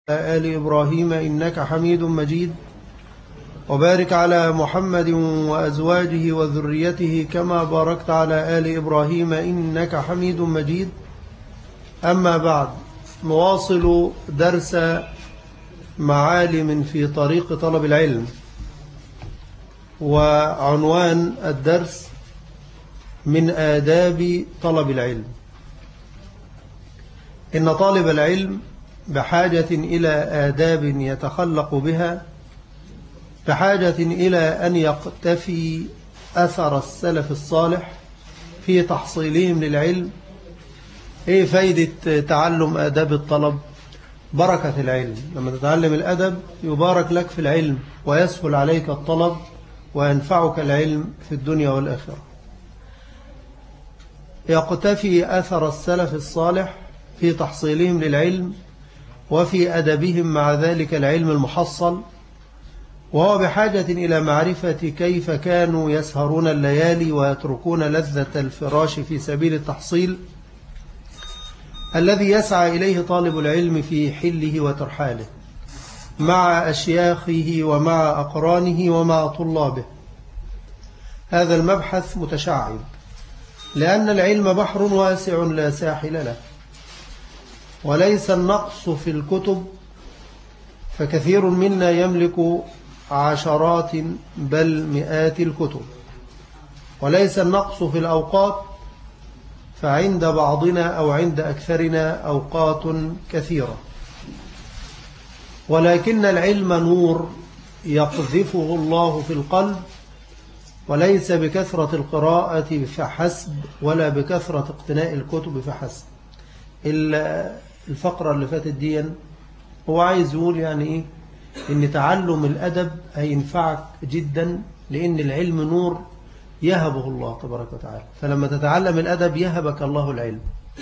آل إبراهيم إنك حميد مجيد وبارك على محمد وأزواجه وذريته كما باركت على آل إبراهيم إنك حميد مجيد. أما بعد، نواصل درس معالم في طريق طلب العلم، وعنوان الدرس من آداب طلب العلم. إن طالب العلم بحاجة إلى آداب يتخلق بها، بحاجة إلى أن يقتفي أثر السلف الصالح في تحصيلهم للعلم. إيه فايدة تعلم آداب الطلب؟ بركة العلم. لما تتعلم الأدب يبارك لك في العلم ويسهل عليك الطلب وينفعك العلم في الدنيا والآخرة. يقتفي أثر السلف الصالح في تحصيلهم للعلم وفي أدبهم مع ذلك العلم المحصل، وهو بحاجة إلى معرفة كيف كانوا يسهرون الليالي ويتركون لذة الفراش في سبيل التحصيل الذي يسعى إليه طالب العلم في حله وترحاله مع أشياخه ومع أقرانه ومع طلابه. هذا المبحث متشعب، لأن العلم بحر واسع لا ساحل له، وليس النقص في الكتب، فكثير منا يملك عشرات بل مئات الكتب، وليس النقص في الأوقات، فعند بعضنا أو عند أكثرنا أوقات كثيرة، ولكن العلم نور يقذفه الله في القلب، وليس بكثرة القراءة فحسب ولا بكثرة اقتناء الكتب فحسب. الفقرة اللي فاتت دي هو عايز يقول يعني إيه؟ إن تعلم الأدب هينفعك جدا، لأن العلم نور يهبه الله تبارك وتعالى، فلما تتعلم الأدب يهبك الله العلم.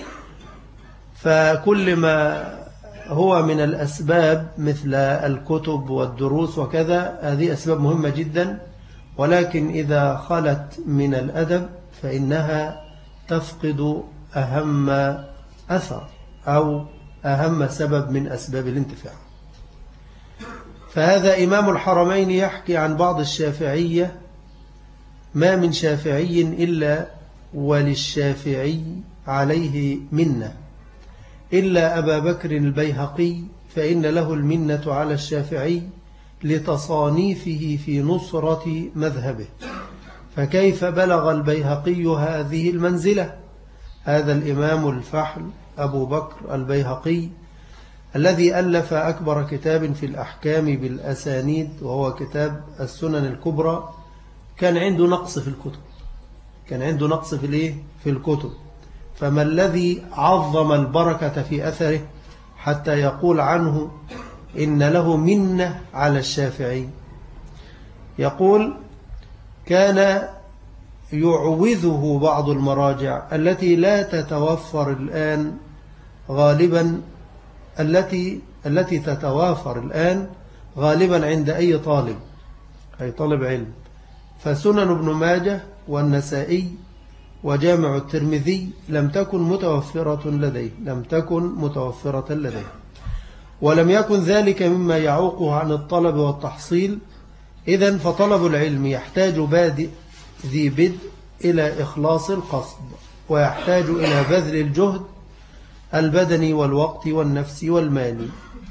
فكل ما هو من الأسباب مثل الكتب والدروس وكذا، هذه أسباب مهمة جدا، ولكن إذا خلت من الأدب فإنها تفقد أهم أثر أو أهم سبب من أسباب الانتفاع. فهذا إمام الحرمين يحكي عن بعض الشافعية: ما من شافعي إلا وللشافعي عليه منة، إلا أبا بكر البيهقي فإن له المنة على الشافعي لتصانيفه في نصرة مذهبه، فكيف بلغ البيهقي هذه المنزلة؟ هذا الإمام الفحل أبو بكر البيهقي الذي ألف أكبر كتاب في الأحكام بالأسانيد وهو كتاب السنن الكبرى، كان عنده نقص في الكتب، كان عنده نقص في الكتب. فما الذي عظم البركة في أثره حتى يقول عنه إن له منة على الشافعي؟ يقول: كان يعوذه بعض المراجع التي لا تتوفر الآن غالبا، التي تتوافر الآن غالبا عند أي طالب علم، فسنن ابن ماجه والنسائي وجامع الترمذي لم تكن متوفرة لديه، ولم يكن ذلك مما يعوقه عن الطلب والتحصيل. إذن فطلب العلم يحتاج بادئ ذي بدء إلى إخلاص القصد، ويحتاج إلى بذل الجهد البدني والوقت والنفس والمال.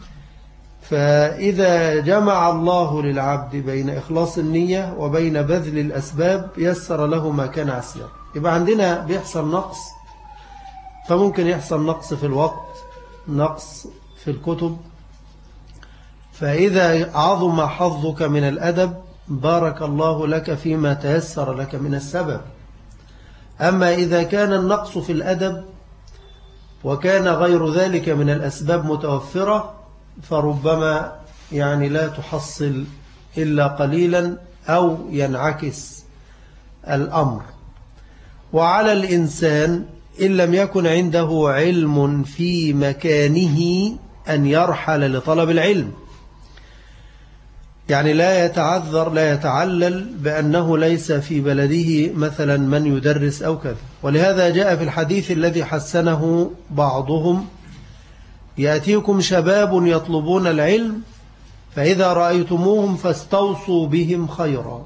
فإذا جمع الله للعبد بين إخلاص النية وبين بذل الأسباب يسر له ما كان عسير. يبقى عندنا بيحصل نقص، فممكن يحصل نقص في الوقت، نقص في الكتب، فإذا عظم حظك من الأدب بارك الله لك فيما تيسر لك من السبب. أما إذا كان النقص في الأدب وكان غير ذلك من الأسباب متوفرة، فربما لا تحصل إلا قليلا أو ينعكس الأمر. وعلى الإنسان إن لم يكن عنده علم في مكانه أن يرحل لطلب العلم، لا يتعذر، لا يتعلل بأنه ليس في بلده مثلا من يدرس أو كذا. ولهذا جاء في الحديث الذي حسنه بعضهم يأتيكم شباب يطلبون العلم فإذا رأيتموهم فاستوصوا بهم خيرا.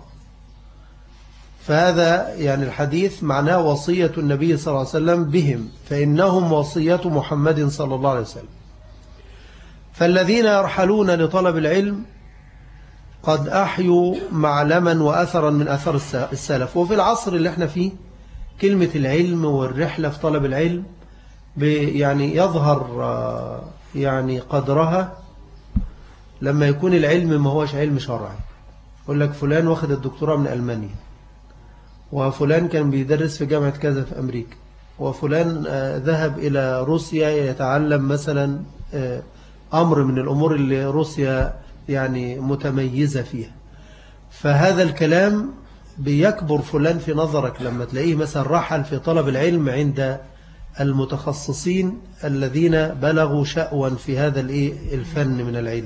فهذا يعني الحديث معناه وصية النبي صلى الله عليه وسلم بهم، فإنهم وصية محمد صلى الله عليه وسلم. فالذين يرحلون لطلب العلم قد أحيوا معلما وأثرا من أثر السلف. وفي العصر اللي احنا فيه كلمة العلم والرحلة في طلب العلم يعني يظهر يعني قدرها لما يكون العلم ما هوش علم شرعي. يقول لك فلان واخد الدكتوراه من ألمانيا، وفلان كان بيدرس في جامعة كذا في أمريكا، وفلان ذهب إلى روسيا يتعلم مثلا أمر من الأمور اللي روسيا يعني متميزة فيها. فهذا الكلام بيكبر فلان في نظرك لما تلاقيه مثلا رحل في طلب العلم عند المتخصصين الذين بلغوا شأوا في هذا الفن من العلم.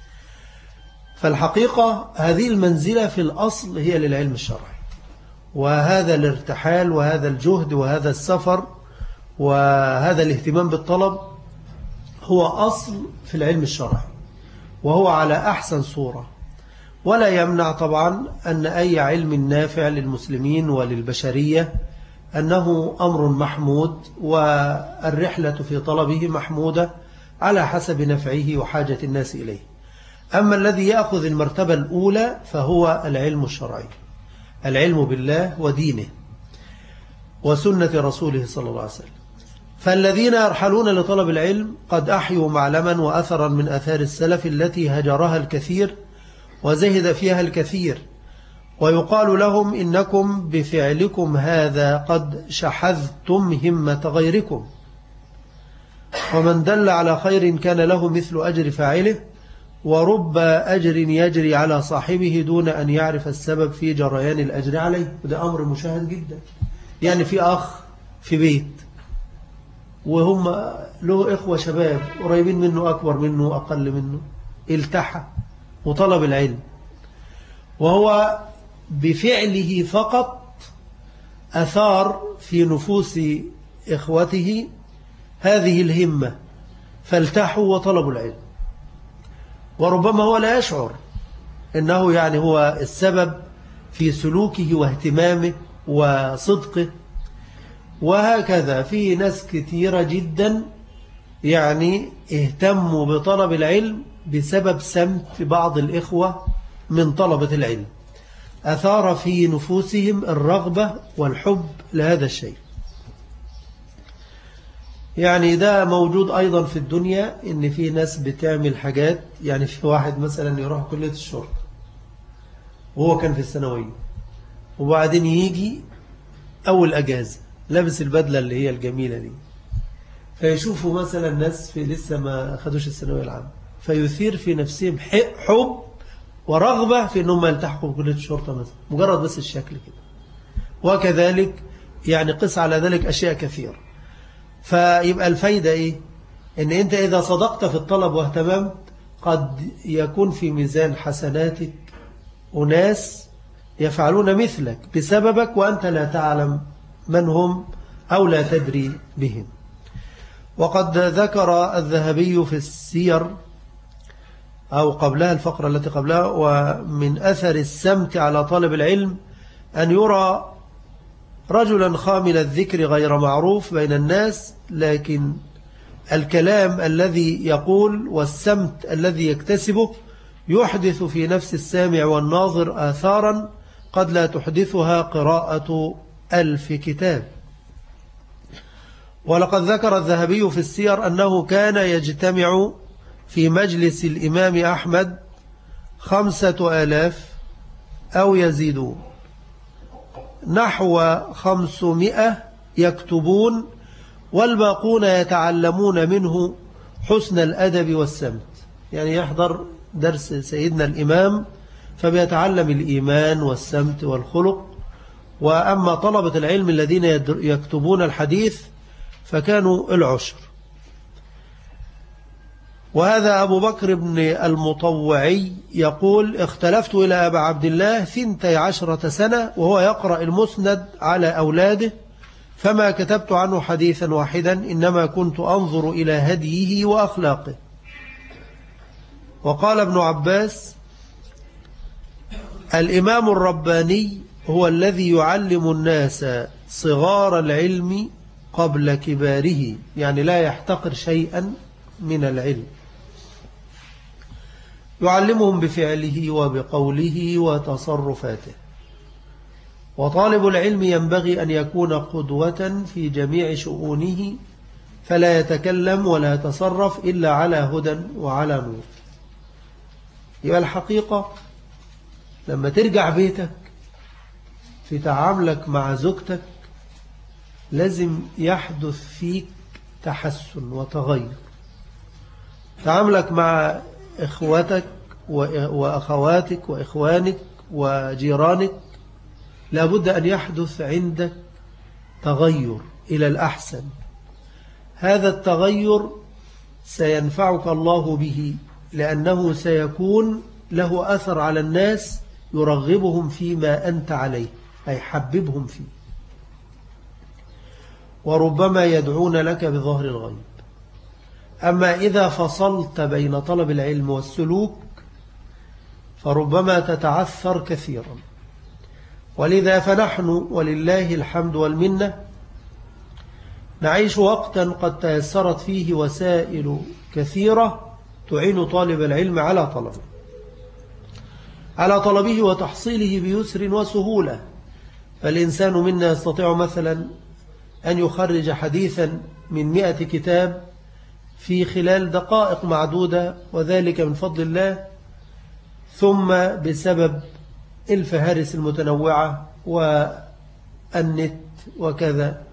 فالحقيقة هذه المنزلة في الأصل هي للعلم الشرعي، وهذا الارتحال وهذا الجهد وهذا السفر وهذا الاهتمام بالطلب هو أصل في العلم الشرعي، وهو على أحسن صورة. ولا يمنع طبعا أن أي علم نافع للمسلمين وللبشرية أنه أمر محمود، والرحلة في طلبه محمودة على حسب نفعه وحاجة الناس إليه. أما الذي يأخذ المرتبة الأولى فهو العلم الشرعي، العلم بالله ودينه وسنة رسوله صلى الله عليه وسلم. فالذين يرحلون لطلب العلم قد أحيوا معلما وأثرا من أثار السلف التي هجرها الكثير وزهد فيها الكثير، ويقال لهم إنكم بفعلكم هذا قد شحذتم همة غيركم، ومن دل على خير كان له مثل أجر فاعله، ورب أجر يجري على صاحبه دون أن يعرف السبب في جريان الأجر عليه. وده أمر مشاهد جدا. يعني في أخ في بيت وهم له إخوة شباب قريبين منه، أكبر منه أقل منه، التحى وطلب العلم، وهو بفعله فقط أثار في نفوس إخوته هذه الهمة فالتحوا وطلبوا العلم. وربما هو لا يشعر إنه يعني هو السبب في سلوكه واهتمامه وصدقه. وهكذا في ناس كثيرة جدا يعني اهتموا بطلب العلم بسبب سمت بعض الإخوة من طلبة العلم، أثار في نفوسهم الرغبة والحب لهذا الشيء. يعني ده موجود أيضا في الدنيا، إن في ناس بتعمل حاجات. يعني في واحد مثلا يروح كلية الشرطة وهو كان في الثانوية، وبعدين يجي أول أجازة لابس البدلة اللي هي الجميلة دي، فيشوفوا مثلا ناس في لسه ما أخدوش الثانوية العامة، فيثير في نفسهم حب ورغبة في أنهم يلتحقوا بكلية الشرطة مثلا، مجرد بس الشكل كده. وكذلك يعني قس على ذلك أشياء كثيرة. فيبقى الفايدة إيه؟ إن أنت إذا صدقت في الطلب واهتممت قد يكون في ميزان حسناتك أناس يفعلون مثلك بسببك وأنت لا تعلم من هم أو لا تدري بهم. وقد ذكر الذهبي في السير أو قبلها الفقرة التي قبلها: ومن أثر السمت على طالب العلم أن يرى رجلا خامل الذكر غير معروف بين الناس، لكن الكلام الذي يقول والسمت الذي يكتسبه يحدث في نفس السامع والناظر آثارا قد لا تحدثها قراءة 1000 كتاب. ولقد ذكر الذهبي في السير أنه كان يجتمع في مجلس الإمام أحمد 5000 أو يزيدون، نحو 500 يكتبون، والباقون يتعلمون منه حسن الأدب والسمت. يعني يحضر درس سيدنا الإمام فبيتعلم الإيمان والسمت والخلق. وأما طلبة العلم الذين يكتبون الحديث فكانوا العشر. وهذا أبو بكر بن المطوعي يقول: اختلفت إلى أبا عبد الله 12 سنة وهو يقرأ المسند على أولاده، فما كتبت عنه حديثا واحدا، إنما كنت أنظر إلى هديه وأخلاقه. وقال ابن عباس: الإمام الرباني هو الذي يعلم الناس صغار العلم قبل كباره، يعني لا يحتقر شيئا من العلم، يعلمهم بفعله وبقوله وتصرفاته. وطالب العلم ينبغي أن يكون قدوة في جميع شؤونه، فلا يتكلم ولا يتصرف إلا على هدى وعلى نور. يبقى الحقيقة لما ترجع بيتك في تعاملك مع زوجتك لازم يحدث فيك تحسن وتغير. تعاملك مع إخوتك وأخواتك وإخوانك وجيرانك لابد أن يحدث عندك تغير إلى الأحسن. هذا التغير سينفعك الله به، لأنه سيكون له أثر على الناس يرغبهم فيما أنت عليه، أي حببهم فيه، وربما يدعون لك بظهر الغيب. أما إذا فصلت بين طلب العلم والسلوك فربما تتعثر كثيرا. ولذا فنحن ولله الحمد والمنة نعيش وقتا قد تيسرت فيه وسائل كثيرة تعين طالب العلم على طلبه وتحصيله بيسر وسهولة. فالإنسان منا يستطيع مثلا أن يخرج حديثا من 100 كتاب في خلال دقائق معدودة، وذلك من فضل الله، ثم بسبب الفهارس المتنوعة والنت وكذا.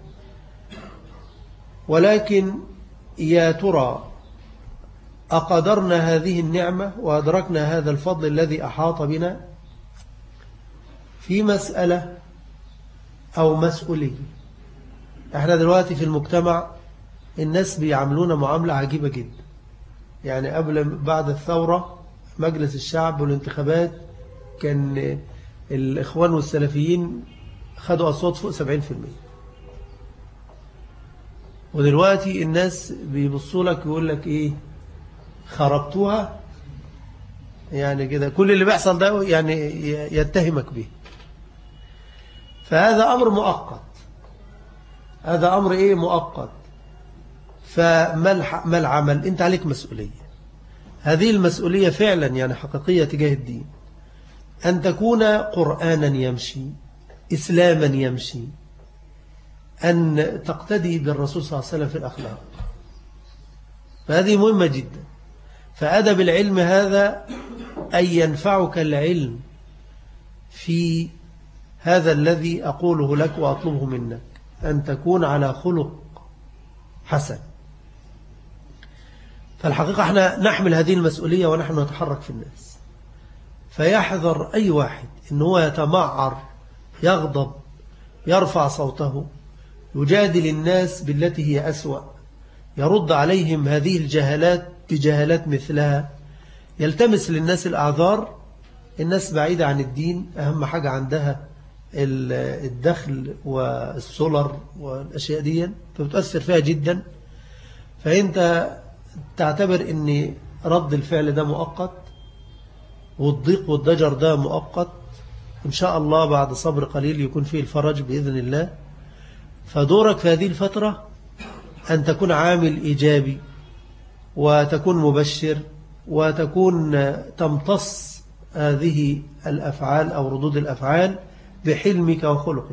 ولكن يا ترى أقدرنا هذه النعمة وأدركنا هذا الفضل الذي أحاط بنا في مسألة أو مسؤولية؟ احنا دلوقتي في المجتمع الناس بيعاملونا معاملة عجيبة جدا. يعني بعد الثورة مجلس الشعب والانتخابات كان الإخوان والسلفيين خدوا أصوات فوق 70%، ودلوقتي الناس بيبصوا لك ويقول لك إيه، خربتوها. يعني كده كل اللي بيحصل ده يعني يتهمك به. فهذا أمر مؤقت، هذا أمر إيه مؤقت. فما العمل؟ أنت عليك مسؤولية. هذه المسؤولية فعلا يعني حقيقية تجاه الدين، أن تكون قرآنا يمشي، إسلاما يمشي، أن تقتدي بالرسول صلى الله عليه وسلم في الأخلاق. فهذه مهمة جدا. فأدب العلم هذا أن ينفعك العلم في هذا الذي أقوله لك وأطلبه منك، أن تكون على خلق حسن. فالحقيقة احنا نحمل هذه المسؤولية ونحن نتحرك في الناس. فيحذر أي واحد إن هو يتمعر، يغضب، يرفع صوته، يجادل الناس بالتي هي أسوأ، يرد عليهم هذه الجهالات بجهالات مثلها، يلتمس للناس الأعذار. الناس بعيدة عن الدين، أهم حاجة عندها الدخل والسولر والأشياء دي، فبتؤثر فيها جدا. فأنت تعتبر أن رد الفعل ده مؤقت، والضيق والضجر ده مؤقت، إن شاء الله بعد صبر قليل يكون فيه الفرج بإذن الله. فدورك في هذه الفترة أن تكون عامل إيجابي، وتكون مبشر، وتكون تمتص هذه الأفعال أو ردود الأفعال بحلمك وخلقك.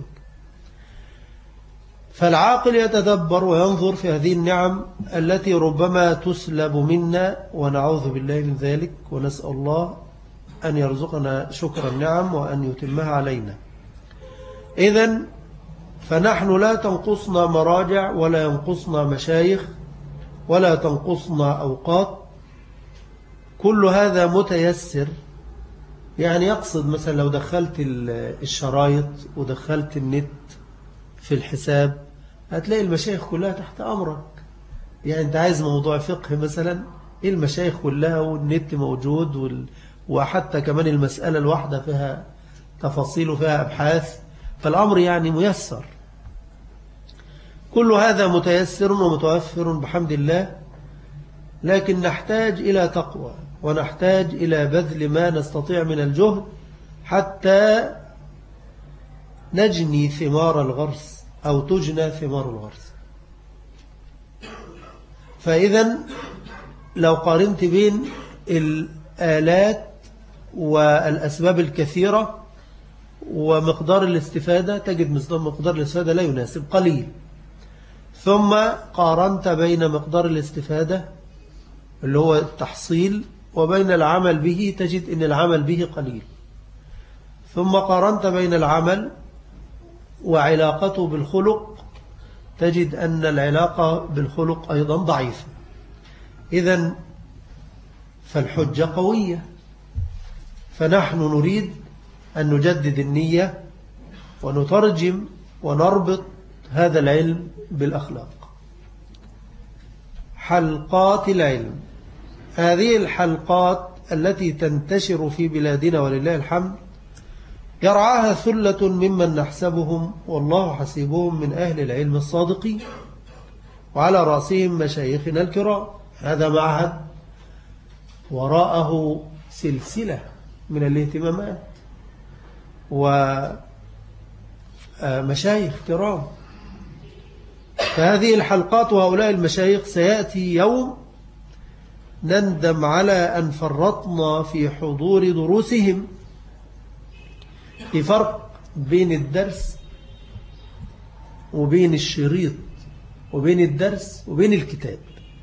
فالعاقل يتدبر وينظر في هذه النعم التي ربما تسلب منا، ونعوذ بالله من ذلك، ونسأل الله أن يرزقنا شكر النعم وأن يتمها علينا. إذن فنحن لا تنقصنا مراجع، ولا ينقصنا مشايخ، ولا تنقصنا أوقات. كل هذا متيسر. يعني يقصد مثلا لو دخلت الشرايط ودخلت النت في الحساب هتلاقي المشايخ كلها تحت أمرك. يعني أنت عايز موضوع فقه مثلا، المشايخ كلها والنت موجود، وحتى كمان المسألة الواحدة فيها تفاصيل وفيها أبحاث. فالأمر يعني ميسر. كل هذا متيسر ومتوفر بحمد الله، لكن نحتاج إلى تقوى ونحتاج إلى بذل ما نستطيع من الجهد حتى نجني ثمار الغرس أو تجنى ثمار الغرس. فإذا لو قارنت بين الآلات والأسباب الكثيرة ومقدار الاستفادة، تجد مقدار الاستفادة لا يناسب، قليل. ثم قارنت بين مقدار الاستفادة اللي هو التحصيل وبين العمل به، تجد أن العمل به قليل. ثم قارنت بين العمل وعلاقته بالخلق، تجد أن العلاقة بالخلق أيضا ضعيفة. إذن فالحجة قوية. فنحن نريد أن نجدد النية ونترجم ونربط هذا العلم بالأخلاق. حلقات العلم، هذه الحلقات التي تنتشر في بلادنا ولله الحمد يرعاها ثلة ممن نحسبهم والله حسيبهم من أهل العلم الصادقين، وعلى رأسهم مشايخنا الكرام. هذا معهد وراءه سلسلة من الاهتمامات ومشايخ كرام. فهذه الحلقات وهؤلاء المشايخ سيأتي يوم نندم على أن فرطنا في حضور دروسهم. في فرق بين الدرس وبين الشريط، وبين الدرس وبين الكتاب.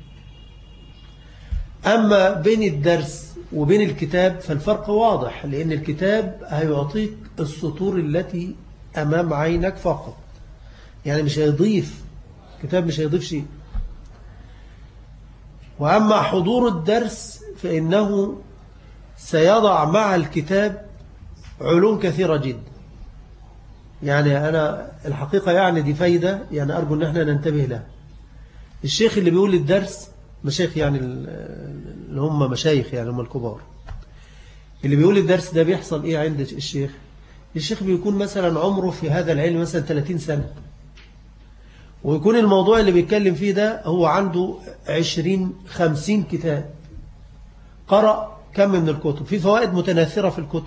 أما بين الدرس وبين الكتاب فالفرق واضح، لأن الكتاب هيعطيك السطور التي أمام عينك فقط، يعني مش هيضيف، الكتاب مش هيضيف شيء. وأما حضور الدرس فإنه سيضع مع الكتاب علوم كثيرة جدا. يعني أنا الحقيقة يعني دي فايدة، يعني أرجو أن احنا ننتبه لها. الشيخ اللي بيقول الدرس، مشايخ يعني اللي هم مشايخ يعني هم الكبار، اللي بيقول الدرس ده بيحصل إيه عند الشيخ؟ الشيخ بيكون مثلا عمره في هذا العلم مثلا 30 سنة، ويكون الموضوع اللي بيتكلم فيه ده هو عنده 20-50 كتاب، قرأ كم من الكتب، في فوائد متناثرة في الكتب.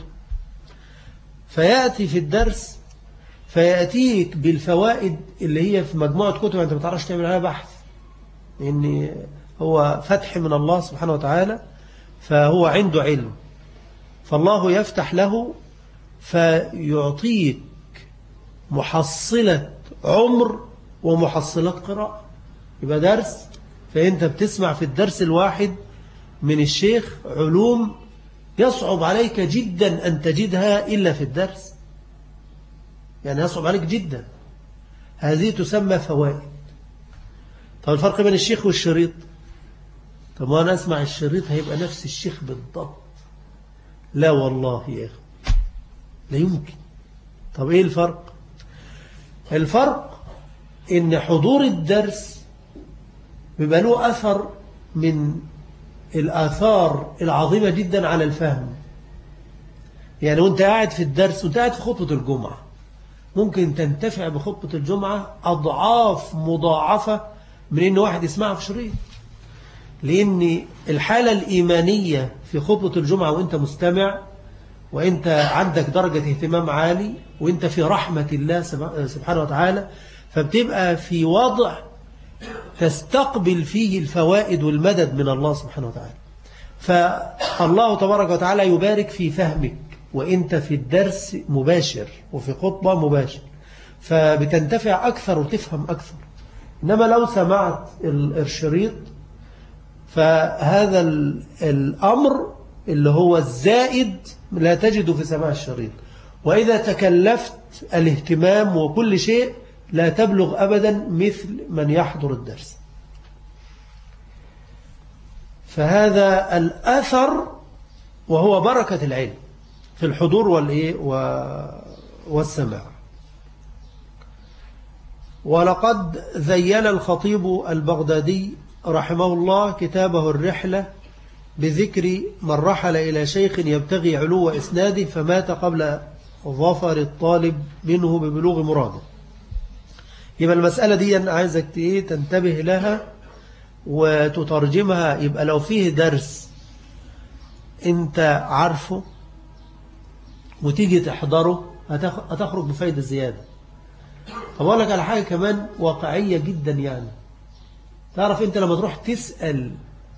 فيأتي في الدرس فيأتيك بالفوائد اللي هي في مجموعة كتب أنت ما تعرفش تعمل عليها بحث، لأن هو فتح من الله سبحانه وتعالى، فهو عنده علم، فالله يفتح له فيعطيك محصلة عمر ومحصلات قراءة. يبقى درس، فأنت بتسمع في الدرس الواحد من الشيخ علوم يصعب عليك جدا أن تجدها إلا في الدرس، يعني يصعب عليك جدا. هذه تسمى فوائد. طب الفرق بين الشيخ والشريط، طب ما أنا أسمع الشريط هيبقى نفس الشيخ بالضبط، لا والله يا أخي لا يمكن. طب إيه الفرق؟ الفرق إن حضور الدرس بيبقى له أثر من الآثار العظيمة جدا على الفهم. يعني وانت قاعد في الدرس، وانت قاعد في خطبة الجمعة، ممكن تنتفع بخطبة الجمعة أضعاف مضاعفة من إن واحد يسمعها في شريط. لأن الحالة الإيمانية في خطبة الجمعة وانت مستمع، وانت عندك درجة اهتمام عالي، وانت في رحمة الله سبحانه وتعالى، فبتبقى في وضع تستقبل فيه الفوائد والمدد من الله سبحانه وتعالى. فالله تبارك وتعالى يبارك في فهمك وانت في الدرس مباشر وفي خطبة مباشر، فبتنتفع أكثر وتفهم أكثر. إنما لو سمعت الشريط فهذا الأمر اللي هو الزائد لا تجده في سماع الشريط. وإذا تكلفت الاهتمام وكل شيء لا تبلغ أبدا مثل من يحضر الدرس. فهذا الأثر وهو بركة العلم في الحضور والسماع. ولقد ذيل الخطيب البغدادي رحمه الله كتابه الرحلة بذكر من رحل إلى شيخ يبتغي علو إسناده فمات قبل ظفر الطالب منه ببلوغ مراده. يبقى المسألة دي أنا عايزك تنتبه لها وتترجمها. يبقى لو فيه درس أنت عارفه وتيجي تحضره هتخرج بفايدة زيادة. طب أقول لك على حاجة كمان واقعية جدا. يعني تعرف أنت لما تروح تسأل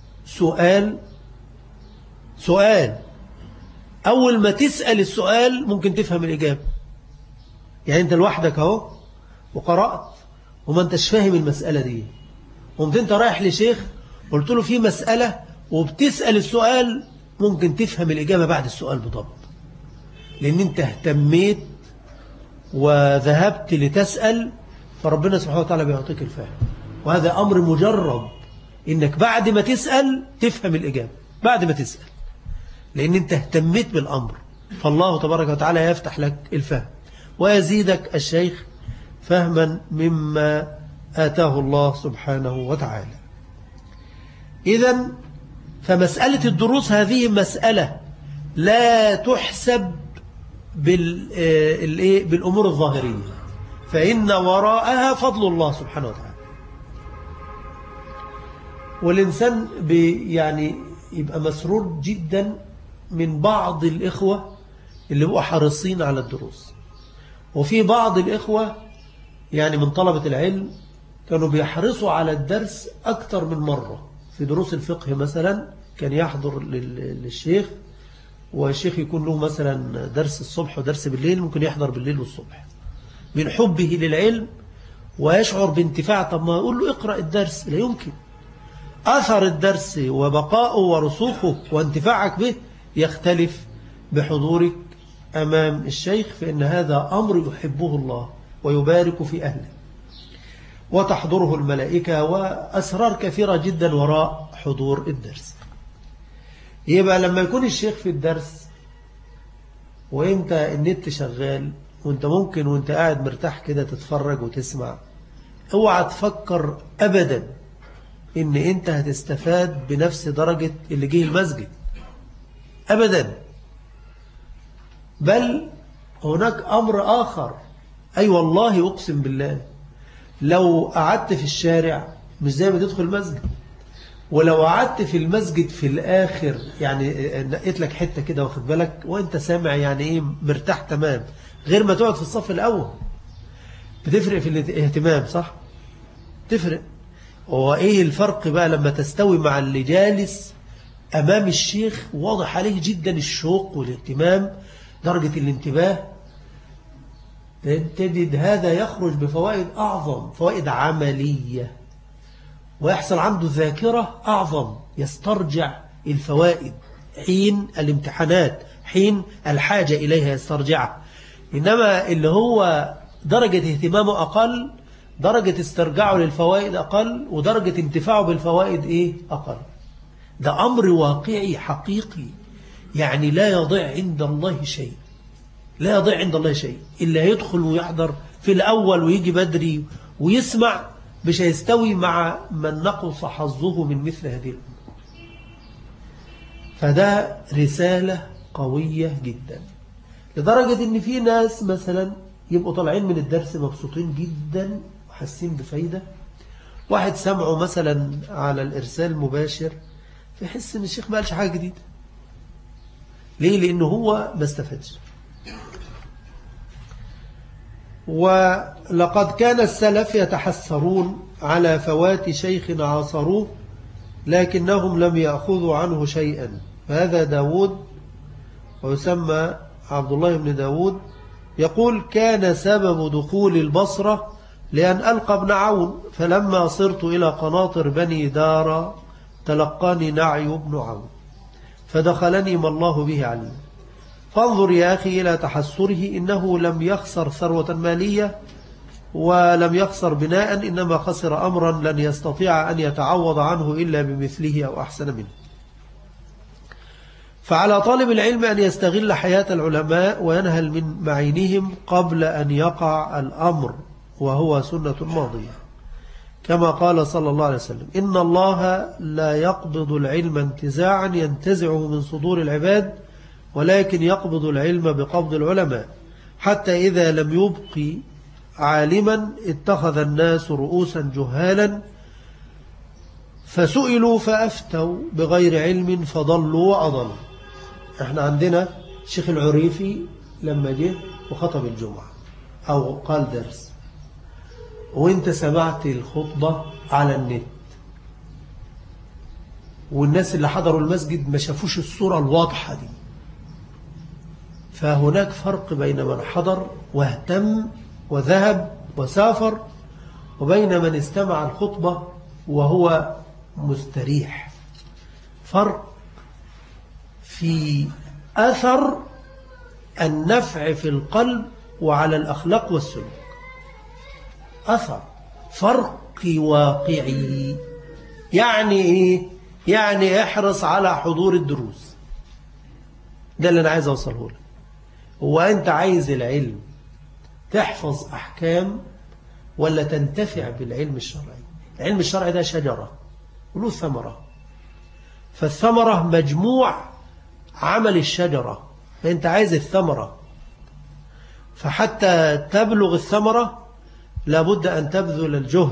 سؤال أول ما تسأل السؤال ممكن تفهم الإجابة. يعني أنت لوحدك اهو وقرأت وما أنتش فاهم المسألة دي، قمت أنت رايح لشيخ قلت له في مسألة وبتسأل السؤال، ممكن تفهم الإجابة بعد السؤال بضبط، لأن أنت اهتميت وذهبت لتسأل، فربنا سبحانه وتعالى بيعطيك الفهم. وهذا أمر مجرب، إنك بعد ما تسأل تفهم الإجابة بعد ما تسأل، لأن أنت اهتميت بالأمر، فالله تبارك وتعالى يفتح لك الفهم ويزيدك الشيخ فهما مما آتاه الله سبحانه وتعالى. إذن فمسألة الدروس هذه مسألة لا تحسب بالأمور الظاهرية، فإن وراءها فضل الله سبحانه وتعالى. والإنسان يعني يبقى مسرور جدا من بعض الإخوة اللي بقوا حريصين على الدروس، وفي بعض الإخوة يعني من طلبة العلم كانوا بيحرصوا على الدرس أكثر من مرة. في دروس الفقه مثلا كان يحضر للشيخ، والشيخ يكون له مثلا درس الصبح ودرس بالليل، ممكن يحضر بالليل والصبح من حبه للعلم ويشعر بانتفاع. طب ما أقول له اقرأ الدرس، لا يمكن. أثر الدرس وبقاؤه ورسوخه وانتفاعك به يختلف بحضورك أمام الشيخ، فإن هذا أمر يحبه الله ويبارك في أهله وتحضره الملائكة، وأسرار كثيرة جدا وراء حضور الدرس. يبقى لما يكون الشيخ في الدرس وانت النت شغال وانت ممكن وانت قاعد مرتاح كده تتفرج وتسمع، اوعى تفكر أبدا ان انت هتستفاد بنفس درجة اللي جه المسجد أبدا، بل هناك أمر آخر. أي والله أقسم بالله لو قعدت في الشارع مش زي ما تدخل المسجد، ولو قعدت في المسجد في الآخر يعني نقيت لك حتة كده واخد بالك وانت سامع يعني ايه مرتاح تمام، غير ما تقعد في الصف الأول. بتفرق في الاهتمام صح؟ تفرق. وإيه الفرق بقى لما تستوي مع اللي جالس أمام الشيخ واضح عليه جدا الشوق والاهتمام، درجة الانتباه، تجد هذا يخرج بفوائد أعظم، فوائد عملية، ويحصل عنده ذاكرة أعظم، يسترجع الفوائد حين الامتحانات، حين الحاجة إليها يسترجعها. إنما اللي هو درجة اهتمامه أقل، درجة استرجاعه للفوائد أقل، ودرجة انتفاعه بالفوائد أقل. ده أمر واقعي حقيقي، يعني لا يضيع عند الله شيء، لا يضيع عند الله شيء. إلا يدخل ويحضر في الأول ويجي بدري ويسمع مش هيستوي مع من نقص حظه من مثل هذه الأمور. فده رسالة قوية جدا، لدرجة إن في ناس مثلا يبقوا طالعين من الدرس مبسوطين جدا وحاسين بفايدة، واحد سمعه مثلا على الإرسال المباشر فيحس إن الشيخ ما قالش حاجة جديدة. ليه؟ لأنه هو ما استفادش. ولقد كان السلف يتحسرون على فوات شيخ عاصروه لكنهم لم يأخذوا عنه شيئا. فهذا داود ويسمى عبد الله بن داود يقول: كان سبب دخول البصرة لأن ألقى ابن عون، فلما صرت إلى قناطر بني دار تلقاني نعي بن عون فدخلني ما الله به علم. فانظر يا أخي إلى تحسره، إنه لم يخسر ثروة مالية ولم يخسر بناء، إنما خسر أمرا لن يستطيع أن يتعوض عنه إلا بمثله أو أحسن منه. فعلى طالب العلم أن يستغل حياة العلماء وينهل من معينهم قبل أن يقع الأمر، وهو سنة ماضية، كما قال صلى الله عليه وسلم: إن الله لا يقبض العلم انتزاعا ينتزعه من صدور العباد، ولكن يقبض العلم بقبض العلماء، حتى إذا لم يبق عالما اتخذ الناس رؤوسا جهالا فسئلوا فأفتوا بغير علم فضلوا وأضلوا. احنا عندنا الشيخ العريفي لما جه وخطب الجمعة أو قال درس، وانت سمعت الخطبة على النت، والناس اللي حضروا المسجد ما شافوش الصورة الواضحة دي، فهناك فرق بين من حضر واهتم وذهب وسافر وبين من استمع الخطبة وهو مستريح. فرق في أثر النفع في القلب وعلى الأخلاق والسلوك، أثر فرق واقعي. يعني إيه؟ يعني احرص على حضور الدروس. ده اللي أنا عايز أوصله لك. هو أنت عايز العلم تحفظ أحكام ولا تنتفع بالعلم الشرعي؟ العلم الشرعي ده شجرة وله ثمرة، فالثمرة مجموع عمل الشجرة، فأنت عايز الثمرة، فحتى تبلغ الثمرة لابد أن تبذل الجهد.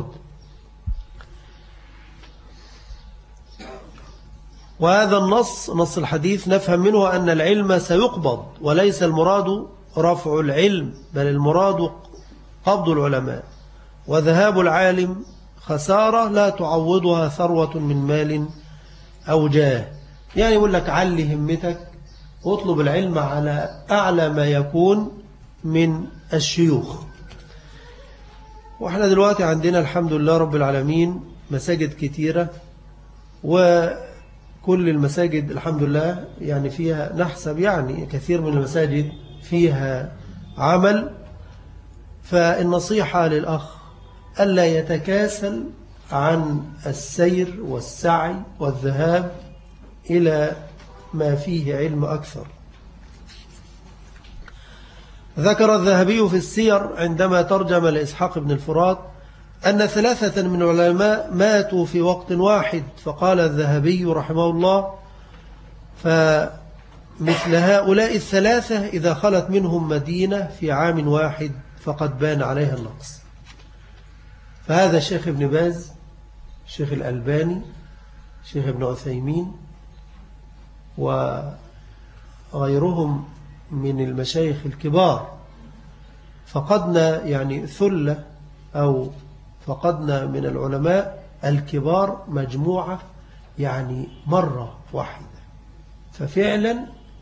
وهذا نص الحديث نفهم منه أن العلم سيقبض، وليس المراد رفع العلم، بل المراد قبض العلماء، وذهاب العالم خسارة لا تعوضها ثروة من مال أو جاه. يعني يقول لك علي همتك واطلب العلم على أعلى ما يكون من الشيوخ. وإحنا دلوقتي عندنا الحمد لله رب العالمين مساجد كتيرة، وكل المساجد الحمد لله يعني فيها نحسب يعني كثير من المساجد فيها عمل. فالنصيحة للأخ ألا يتكاسل عن السير والسعي والذهاب إلى ما فيه علم أكثر. ذكر الذهبي في السير عندما ترجم لإسحاق بن الفرات أن 3 من العلماء ماتوا في وقت واحد، فقال الذهبي رحمه الله: فمثل هؤلاء 3 إذا خلت منهم مدينة في عام واحد فقد بان عليها النقص. فهذا الشيخ ابن باز، الشيخ الألباني، الشيخ ابن عثيمين وغيرهم من المشايخ الكبار، فقدنا يعني ثلة أو فقدنا من العلماء الكبار مجموعة يعني مرة واحدة، ففعلا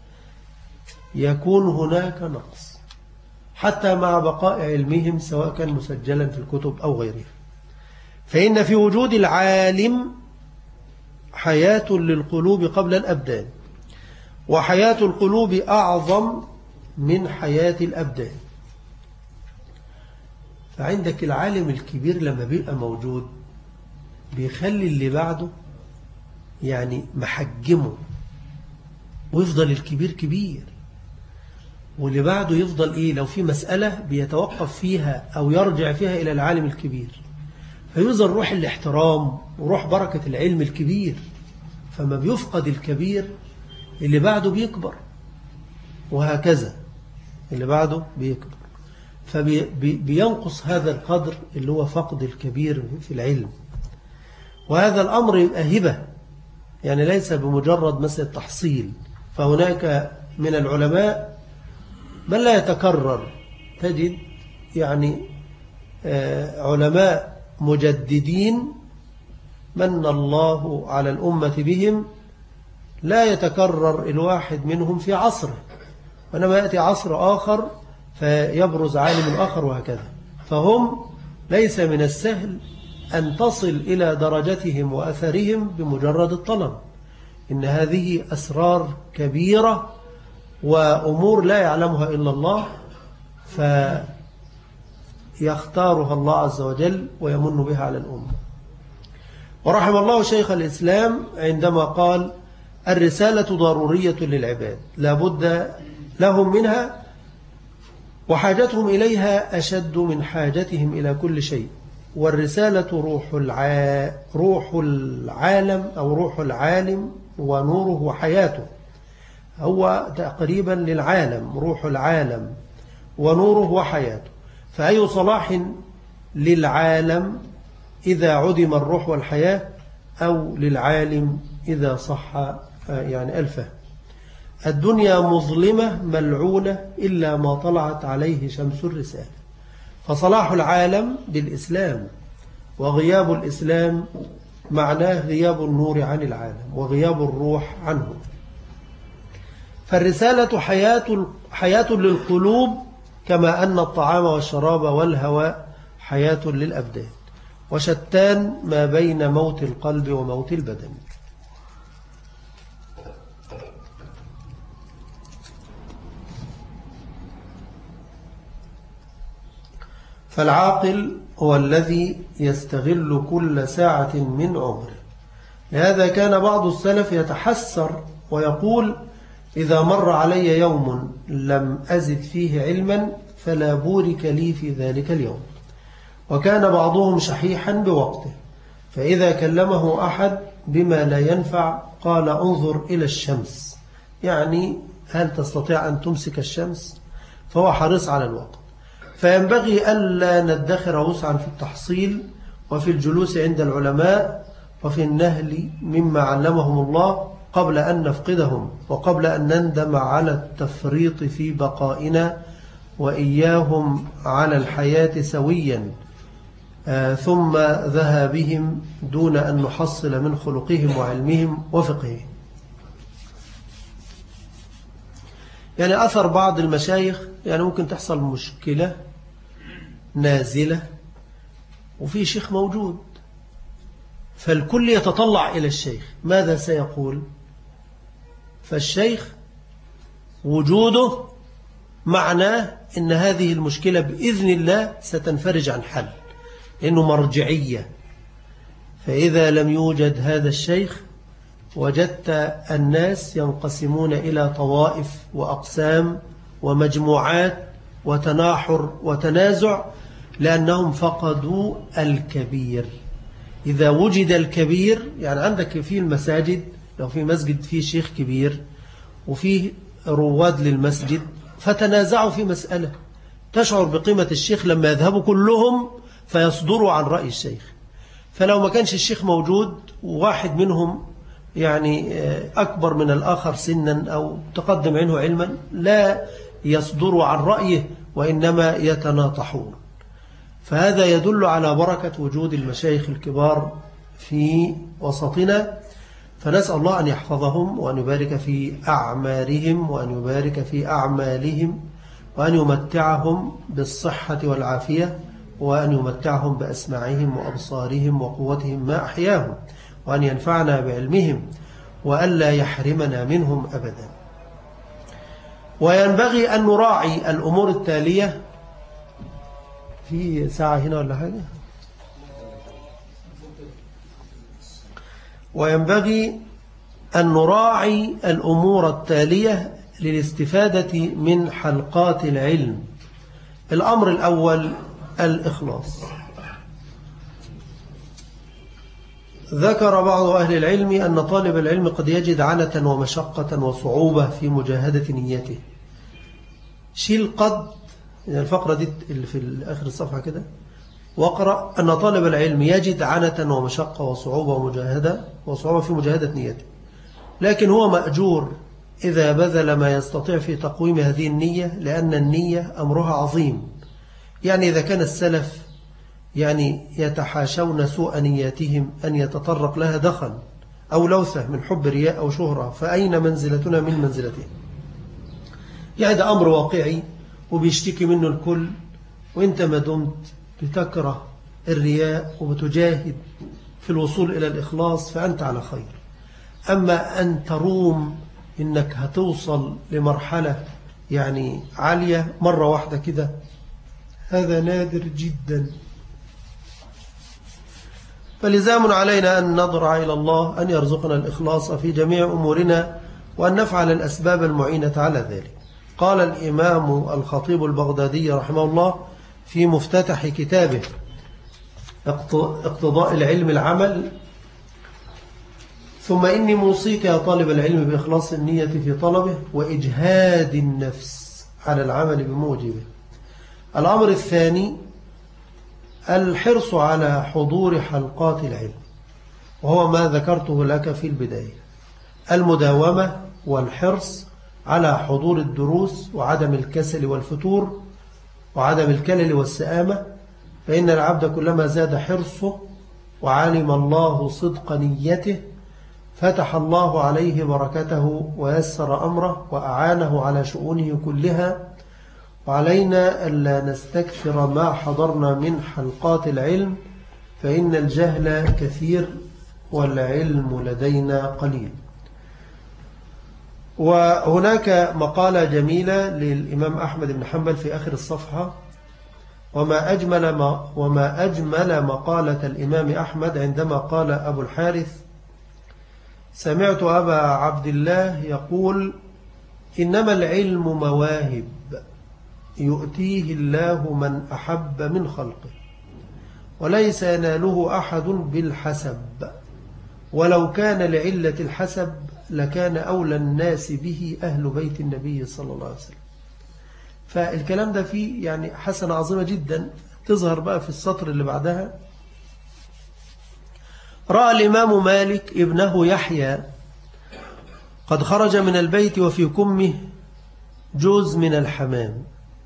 يكون هناك نقص حتى مع بقاء علمهم سواء كان مسجلا في الكتب أو غيرها. فإن في وجود العالم حياة للقلوب قبل الأبدان، وحياة القلوب أعظم من حياة الأبدان. فعندك العالم الكبير لما بيبقى موجود بيخلي اللي بعده يعني محجمه، ويفضل الكبير كبير، واللي بعده يفضل إيه؟ لو في مسألة بيتوقف فيها أو يرجع فيها إلى العالم الكبير، فيظهر روح الاحترام وروح بركة العلم الكبير. فما بيفقد الكبير اللي بعده بيكبر، وهكذا اللي بعده بيكبر، فبينقص هذا القدر اللي هو فقد الكبير في العلم. وهذا الأمر يبقى هبة، يعني ليس بمجرد مسألة تحصيل. فهناك من العلماء من لا يتكرر، تجد يعني علماء مجددين من الله على الأمة بهم لا يتكرر الواحد منهم في عصره، وإنما يأتي عصر آخر فيبرز عالم آخر، وهكذا. فهم ليس من السهل أن تصل إلى درجتهم وأثرهم بمجرد الطلب، إن هذه أسرار كبيرة وأمور لا يعلمها إلا الله، فيختارها الله عز وجل ويمن بها على الأمة. ورحم الله شيخ الإسلام عندما قال: الرسالة ضرورية للعباد لا بد لهم منها، وحاجتهم إليها أشد من حاجتهم إلى كل شيء. والرسالة روح العالم أو روح العالم ونوره وحياته، هو تقريبا للعالم روح العالم ونوره وحياته. فأي صلاح للعالم إذا عدم الروح والحياة، أو للعالم إذا صح يعني الفهم. الدنيا مظلمة ملعونة إلا ما طلعت عليه شمس الرسالة. فصلاح العالم بالإسلام، وغياب الإسلام معناه غياب النور عن العالم وغياب الروح عنه. فالرسالة حياة للقلوب، كما أن الطعام والشراب والهواء حياة للأبدان، وشتان ما بين موت القلب وموت البدن. فالعاقل هو الذي يستغل كل ساعة من عمره. لهذا كان بعض السلف يتحسر ويقول: إذا مر علي يوم لم أزد فيه علما فلا بورك لي في ذلك اليوم. وكان بعضهم شحيحا بوقته، فإذا كلمه أحد بما لا ينفع قال: انظر إلى الشمس، يعني هل تستطيع أن تمسك الشمس؟ فهو حريص على الوقت. فينبغي ألا ندخر وسعا في التحصيل وفي الجلوس عند العلماء وفي النهل مما علمهم الله قبل أن نفقدهم، وقبل أن نندم على التفريط في بقائنا وإياهم على الحياة سويا، ثم ذهابهم دون أن نحصل من خلقهم وعلمهم وفقههم. يعني أثر بعض المشايخ، يعني ممكن تحصل مشكلة نازلة وفي شيخ موجود، فالكل يتطلع إلى الشيخ ماذا سيقول. فالشيخ وجوده معناه أن هذه المشكلة بإذن الله ستنفرج عن حل، لأنه مرجعية. فإذا لم يوجد هذا الشيخ وجدت الناس ينقسمون إلى طوائف وأقسام ومجموعات وتناحر وتنازع، لأنهم فقدوا الكبير. إذا وجد الكبير، يعني عندك في المساجد، لو في مسجد فيه شيخ كبير وفيه رواد للمسجد فتنازعوا في مسألة، تشعر بقيمة الشيخ لما يذهبوا كلهم فيصدروا عن رأي الشيخ. فلو ما كانش الشيخ موجود وواحد منهم يعني أكبر من الآخر سنا أو تقدم عنه علما، لا يصدروا عن رأيه وإنما يتناطحون. فهذا يدل على بركة وجود المشايخ الكبار في وسطنا. فنسأل الله أن يحفظهم وأن يبارك في أعمارهم وأن يبارك في أعمالهم وأن يمتعهم بالصحة والعافية وأن يمتعهم بأسماعهم وأبصارهم وقوتهم ما أحياهم، وأن ينفعنا بعلمهم وألا يحرمنا منهم أبدا. وينبغي أن نراعي الأمور التالية. في ساعة هنا ولا حاجة؟ وينبغي أن نراعي الأمور التالية للاستفادة من حلقات العلم. الأمر الأول الإخلاص. ذكر بعض أهل العلم أن طالب العلم قد يجد عنة ومشقة وصعوبة في مجاهدة نيته. شيل قد، يعني الفقرة دي اللي في آخر الصفحة كده، واقرأ أن طالب العلم يجد عنة ومشقة وصعوبة وصعوبة في مجاهدة نيته، لكن هو مأجور إذا بذل ما يستطيع في تقويم هذه النية، لأن النية أمرها عظيم. يعني إذا كان السلف يعني يتحاشون سوء نياتهم أن يتطرق لها دخل أو لوثة من حب رياء أو شهرة، فأين منزلتنا من منزلتهم؟ يعني ده أمر واقعي وبيشتكي منه الكل، وإنت ما دمت بتكره الرياء وبتجاهد في الوصول إلى الإخلاص فأنت على خير. أما أن تروم إنك هتوصل لمرحلة يعني عالية مرة واحدة كده، هذا نادر جدا. فلزام علينا أن نضرع إلى الله أن يرزقنا الإخلاص في جميع أمورنا وأن نفعل الأسباب المعينة على ذلك. قال الإمام الخطيب البغدادي رحمه الله في مفتتح كتابه اقتضاء العلم العمل: ثم إني موصيك يا طالب العلم بإخلاص النية في طلبه وإجهاد النفس على العمل بموجبه. الأمر الثاني الحرص على حضور حلقات العلم، وهو ما ذكرته لك في البداية، المداومة والحرص على حضور الدروس وعدم الكسل والفتور وعدم الكلل والسآمة، فإن العبد كلما زاد حرصه وعلم الله صدق نيته فتح الله عليه بركته ويسر أمره وأعانه على شؤونه كلها. وعلينا ألا نستكثر ما حضرنا من حلقات العلم، فإن الجهل كثير والعلم لدينا قليل. وهناك مقالة جميلة للإمام أحمد بن حنبل في آخر الصفحة: وما أجمل مقالة الإمام أحمد عندما قال أبو الحارث: سمعت أبا عبد الله يقول: إنما العلم مواهب يؤتيه الله من أحب من خلقه، وليس يناله أحد بالحسب، ولو كان لعلة الحسب لكان أولى الناس به أهل بيت النبي صلى الله عليه وسلم. فالكلام ده فيه يعني حسنة عظيمة جدا تظهر بقى في السطر اللي بعدها: رأى الإمام مالك ابنه يحيى قد خرج من البيت وفي كمه جوز من الحمام.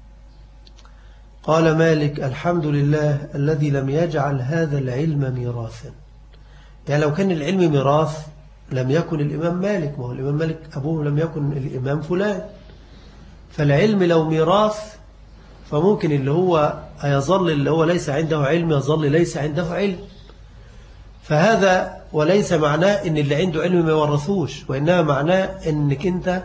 قال مالك: الحمد لله الذي لم يجعل هذا العلم ميراثا. يعني لو كان العلم ميراث لم يكن الإمام مالك، ما هو الإمام مالك أبوه لم يكن الإمام فلان. فالعلم لو ميراث فممكن اللي هو يظل اللي هو ليس عنده علم يظل ليس عنده علم. فهذا وليس معناه إن اللي عنده علم ما يورثوش، وإنما معناه إنك أنت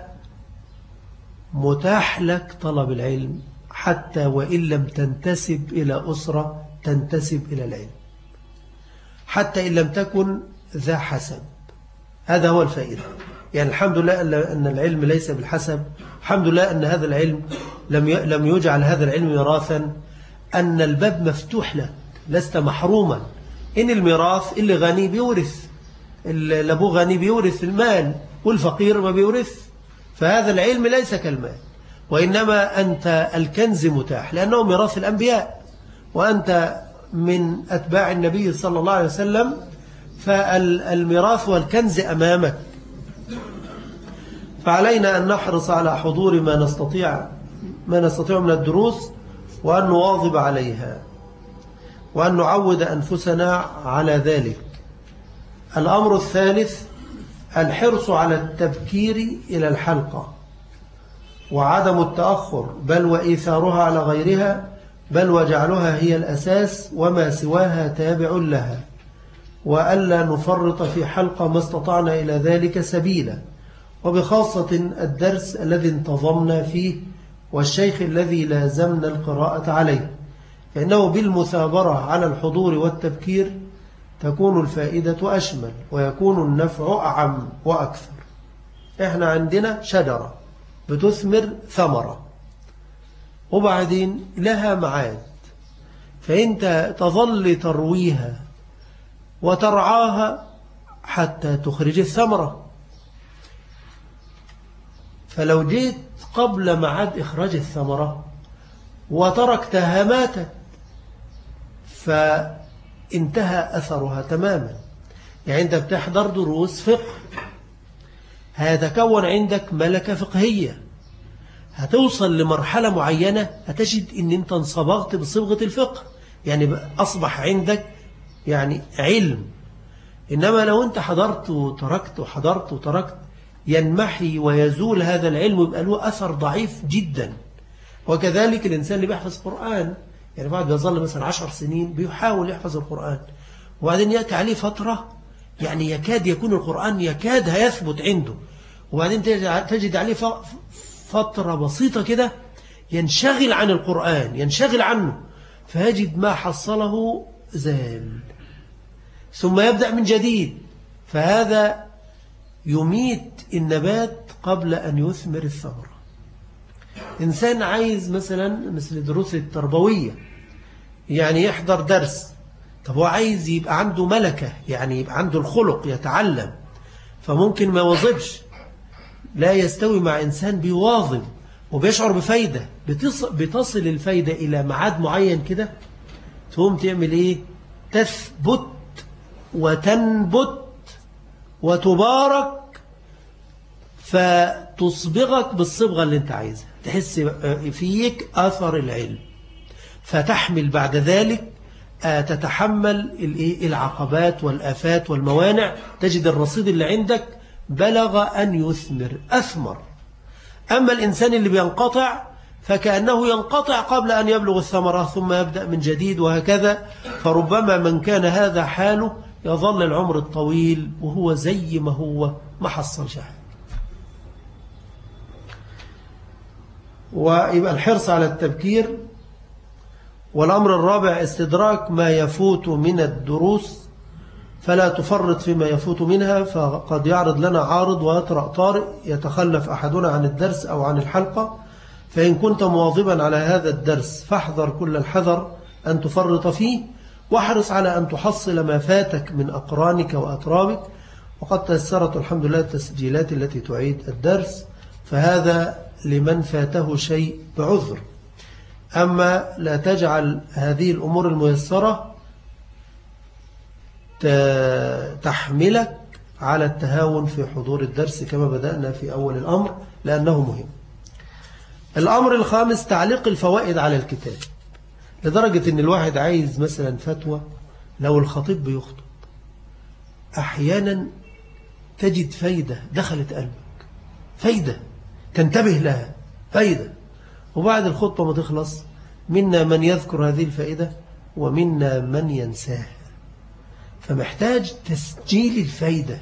متاح لك طلب العلم حتى وإن لم تنتسب إلى أسرة تنتسب إلى العلم، حتى إن لم تكن ذا حسب. هذا هو الفائدة. يعني الحمد لله أن العلم ليس بالحسب، الحمد لله أن هذا العلم لم يجعل هذا العلم ميراثا، أن الباب مفتوح لك، لست محروما. إن الميراث اللي غني بيورث، اللي أبوه غني بيورث المال، والفقير ما بيورث. فهذا العلم ليس كالمال، وإنما أنت الكنز متاح لأنه ميراث الأنبياء، وأنت من أتباع النبي صلى الله عليه وسلم، فالميراث والكنز أمامك. فعلينا أن نحرص على حضور ما نستطيع من الدروس، وأن نواظب عليها، وأن نعود أنفسنا على ذلك. الأمر الثالث الحرص على التبكير إلى الحلقة، وعدم التأخر، بل وإيثارها على غيرها، بل وجعلها هي الأساس وما سواها تابع لها، وألا نفرط في حلقة ما استطعنا إلى ذلك سبيلا، وبخاصة الدرس الذي انتظمنا فيه والشيخ الذي لازمنا القراءة عليه، فإنه بالمثابرة على الحضور والتبكير تكون الفائدة أشمل ويكون النفع أعم وأكثر. إحنا عندنا شجرة بتثمر ثمرة وبعدين لها معاد، فأنت تظل ترويها وترعاها حتى تخرج الثمرة. فلو جيت قبل معاد إخراج الثمرة وتركتها ماتت، فانتهى أثرها تماما. يعني أنت بتحضر دروس فقه، هيتكون عندك ملكة فقهية، هتوصل لمرحلة معينة هتجد أن أنت انصبغت بصبغة الفقه، يعني أصبح عندك يعني علم. إنما لو أنت حضرت وتركت وحضرت وتركت ينمحي ويزول هذا العلم، يبقى له أثر ضعيف جدا. وكذلك الإنسان اللي بيحفظ قرآن، يعني بعد بيظل مثلا 10 سنين بيحاول يحفظ القرآن، وبعدين يأتي عليه فترة يعني يكاد يكون القرآن يكاد هيثبت عنده، وبعدين تجد عليه فترة بسيطة كده ينشغل عن القرآن، ينشغل عنه، فيجد ما حصله زال، ثم يبدأ من جديد. فهذا يميت النبات قبل أن يثمر الثمرة. إنسان عايز مثلا مثل الدروس التربوية، يعني يحضر درس، طب هو عايز يبقى عنده ملكة، يعني يبقى عنده الخلق يتعلم، فممكن ما يواظبش. لا يستوي مع إنسان بيواظب وبيشعر بفايدة، بتصل الفايدة إلى معاد معين كده، تقوم تعمل إيه؟ تثبت وتنبت وتبارك، فتصبغك بالصبغة اللي انت عايزها، تحس فيك أثر العلم، فتحمل بعد ذلك تتحمل العقبات والآفات والموانع، تجد الرصيد اللي عندك بلغ أن يثمر أثمر. أما الإنسان اللي بينقطع فكأنه ينقطع قبل أن يبلغ الثمرة ثم يبدأ من جديد وهكذا. فربما من كان هذا حاله يظل العمر الطويل وهو زي ما هو ما حصل شيء. ويبقى الحرص على التبكير. والأمر الرابع استدراك ما يفوت من الدروس، فلا تفرط فيما يفوت منها، فقد يعرض لنا عارض ويطرأ طارئ يتخلف أحدنا عن الدرس أو عن الحلقة، فإن كنت مواظبا على هذا الدرس فاحذر كل الحذر أن تفرط فيه، واحرص على أن تحصل ما فاتك من أقرانك وأترابك. وقد تيسرت الحمد لله التسجيلات التي تعيد الدرس، فهذا لمن فاته شيء بعذر. أما لا تجعل هذه الأمور الميسرة تحملك على التهاون في حضور الدرس كما بدأنا في أول الأمر، لأنه مهم. الأمر الخامس تعليق الفوائد على الكتاب، لدرجة أن الواحد عايز مثلا فتوى، لو الخطيب بيخطب أحيانا تجد فايدة دخلت قلبك، فايدة تنتبه لها، فايدة، وبعد الخطبة ما تخلص منا من يذكر هذه الفائدة ومنا من ينساها. فمحتاج تسجيل الفايدة،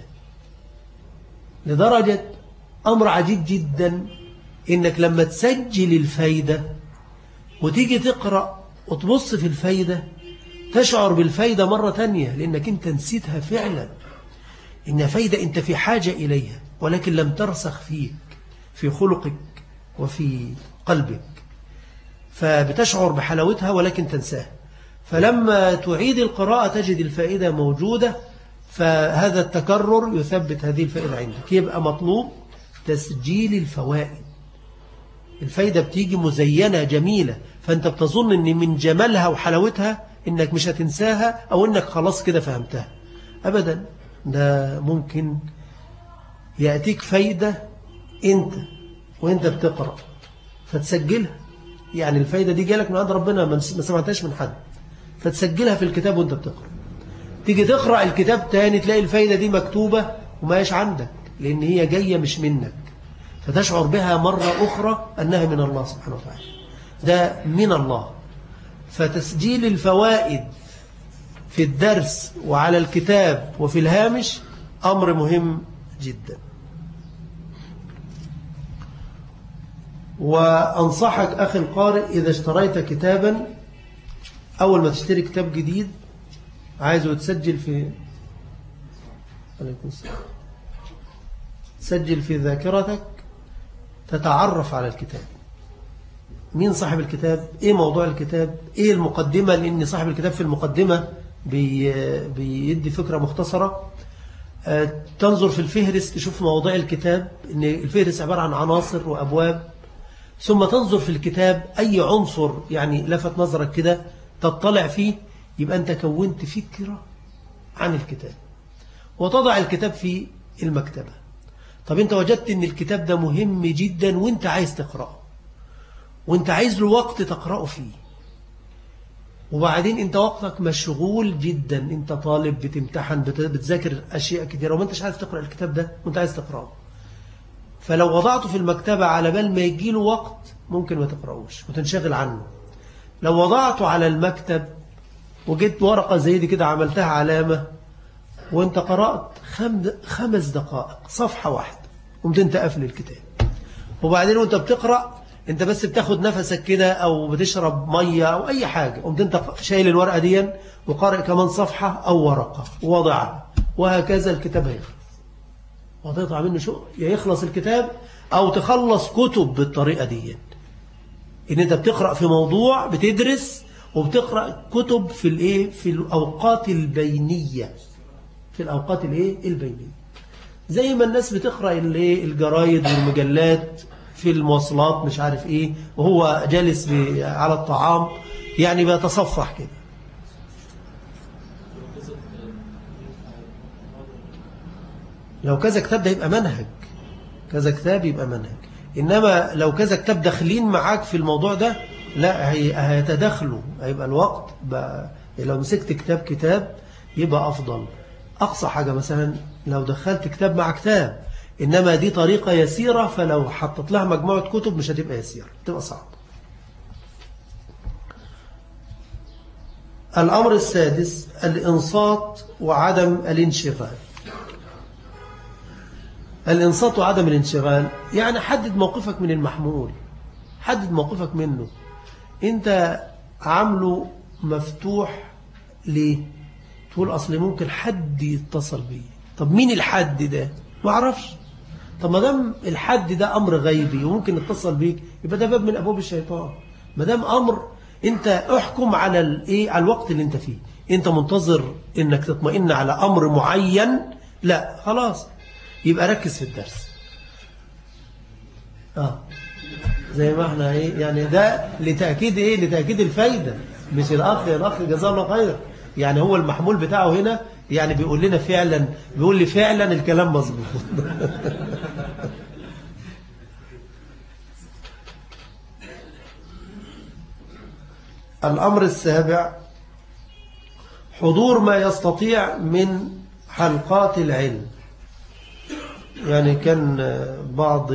لدرجة أمر عجيب جدا إنك لما تسجل الفايدة وتيجي تقرأ وتبص في الفايدة تشعر بالفايدة مرة تانية، لأنك أنت نسيتها فعلا، إنها فايدة أنت في حاجة إليها ولكن لم ترسخ فيك في خلقك وفي قلبك، فبتشعر بحلاوتها ولكن تنساها. فلما تعيد القراءة تجد الفائدة موجودة، فهذا التكرر يثبت هذه الفائدة عندك. يبقى مطلوب تسجيل الفوائد. الفائدة بتيجي مزينة جميلة، فأنت بتظن أن من جمالها وحلاوتها أنك مش هتنساها أو أنك خلاص كده فهمتها. أبدا، ده ممكن يأتيك فايدة أنت وأنت بتقرأ فتسجلها، يعني الفايدة دي جالك من عند ربنا ما سمعتهاش من حد، فتسجلها في الكتاب وانت بتقرأ. تيجي تقرأ الكتاب تاني تلاقي الفايدة دي مكتوبة وما هيش عندك، لأن هي جاية مش منك، فتشعر بها مرة أخرى أنها من الله سبحانه وتعالى، ده من الله. فتسجيل الفوائد في الدرس وعلى الكتاب وفي الهامش أمر مهم جدا. وأنصحك أخي القارئ إذا اشتريت كتابا، أول ما تشتري كتاب جديد عايزه تسجل في تسجل في ذاكرتك، تتعرف على الكتاب، مين صاحب الكتاب، إيه موضوع الكتاب، إيه المقدمة، لأن صاحب الكتاب في المقدمة بيدي فكرة مختصرة. تنظر في الفهرس تشوف مواضيع الكتاب، إن الفهرس عبارة عن عناصر وأبواب، ثم تنظر في الكتاب أي عنصر يعني لفت نظرك كده تطلع فيه، يبقى أنت كونت فكرة عن الكتاب، وتضع الكتاب في المكتبة. طب أنت وجدت أن الكتاب ده مهم جدا وأنت عايز تقرأه، وأنت عايز له وقت تقرأه فيه، وبعدين أنت وقتك مشغول جدا، أنت طالب بتمتحن بتذاكر أشياء كتيرة وما أنتش عايز تقرأ الكتاب ده وأنت عايز تقرأه، فلو وضعته في المكتبة على بال ما يجيله وقت ممكن ما تقرأوش وتنشغل عنه. لو وضعته على المكتب وجدت ورقة زي دي كده عملتها علامة وانت قرأت 5 دقائق صفحة واحدة قمت انت قافل الكتاب، وبعدين وانت بتقرأ انت بس بتاخد نفسك كده او بتشرب مية او اي حاجة، قمت انت شايل الورقة دي وقارئ كمان صفحة او ورقة ووضعها، وهكذا الكتاب هيخلص وهتقطع منه شغل، يخلص الكتاب او تخلص كتب بالطريقة دي، ان انت بتقرأ في موضوع بتدرس وبتقرأ كتب في الأوقات البينية، في الأوقات البينية، زي ما الناس بتقرأ الجرايد والمجلات في المواصلات مش عارف إيه، وهو جالس على الطعام، يعني بيتصفح كده. لو كذا كتاب ده يبقى منهج، كذا كتاب يبقى منهج. إنما لو كذا كتاب داخلين معاك في الموضوع ده، لا هيتدخلوا، هيبقى الوقت لو مسكت كتاب يبقى أفضل. أقصى حاجة مثلا لو دخلت كتاب مع كتاب، إنما دي طريقة يسيرة، فلو حطت لها مجموعة كتب مش هتبقى يسيرة، تبقى صعب. الأمر السادس الإنصات وعدم الانشغال. الإنصات وعدم الانشغال يعني حدد موقفك من المحمول، حدد موقفك منه. أنت عامله مفتوح ليه؟ تقول أصل ممكن حد يتصل بي. طب مين الحد ده؟ ما أعرفش. طب ما دام الحد ده أمر غيبي وممكن يتصل بيك، يبقى ده باب من أبواب الشيطان. ما دام أمر، أنت احكم على على الوقت اللي أنت فيه. أنت منتظر أنك تطمئن على أمر معين، لا خلاص، يبقى ركز في الدرس. زي ما احنا يعني ده لتأكيد لتأكيد الفايدة، مش الأخ جزاه الله خير. يعني هو المحمول بتاعه هنا يعني بيقول لنا فعلا، بيقول لي فعلا الكلام مظبوط. الأمر السابع حضور ما يستطيع من حلقات العلم. يعني كان بعض